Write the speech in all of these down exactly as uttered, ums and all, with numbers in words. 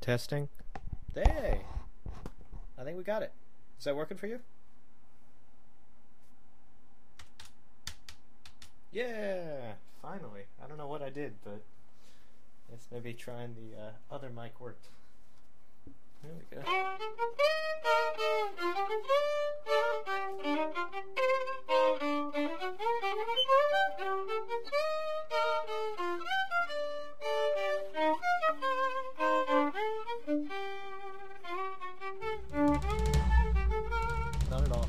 Testing. Hey! I think we got it. Is that working for you? Yeah! Finally. I don't know what I did, but I guess maybe trying the uh, other mic worked. There we go. Not at all.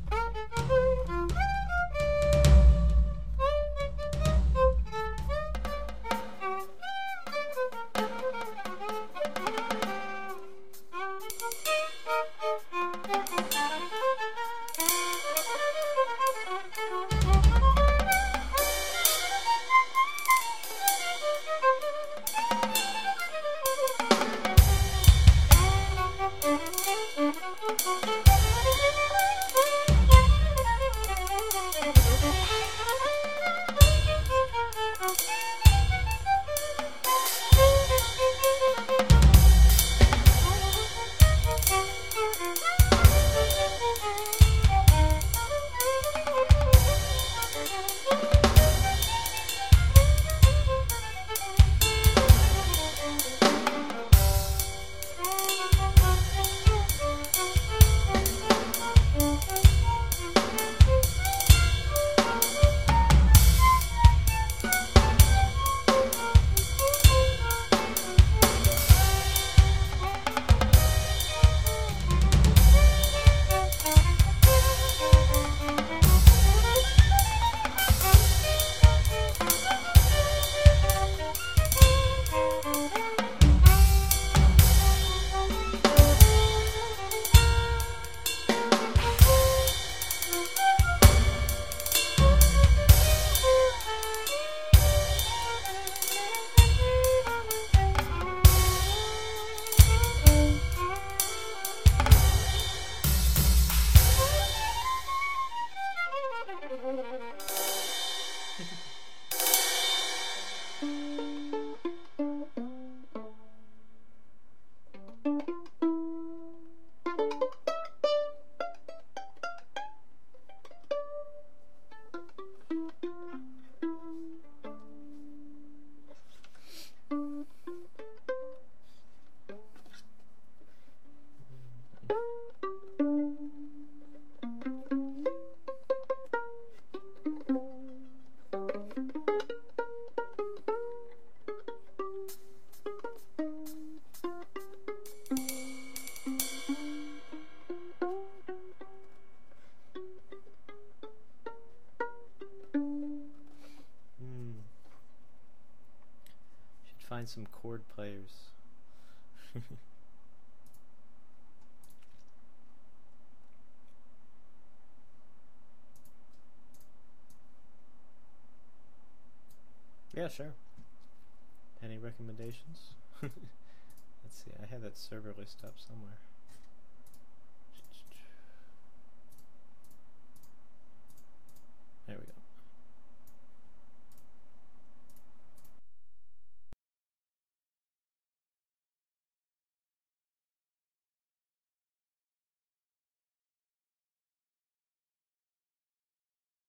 Find some chord players. Yeah, sure. Any recommendations? Let's see, I had that server list up somewhere.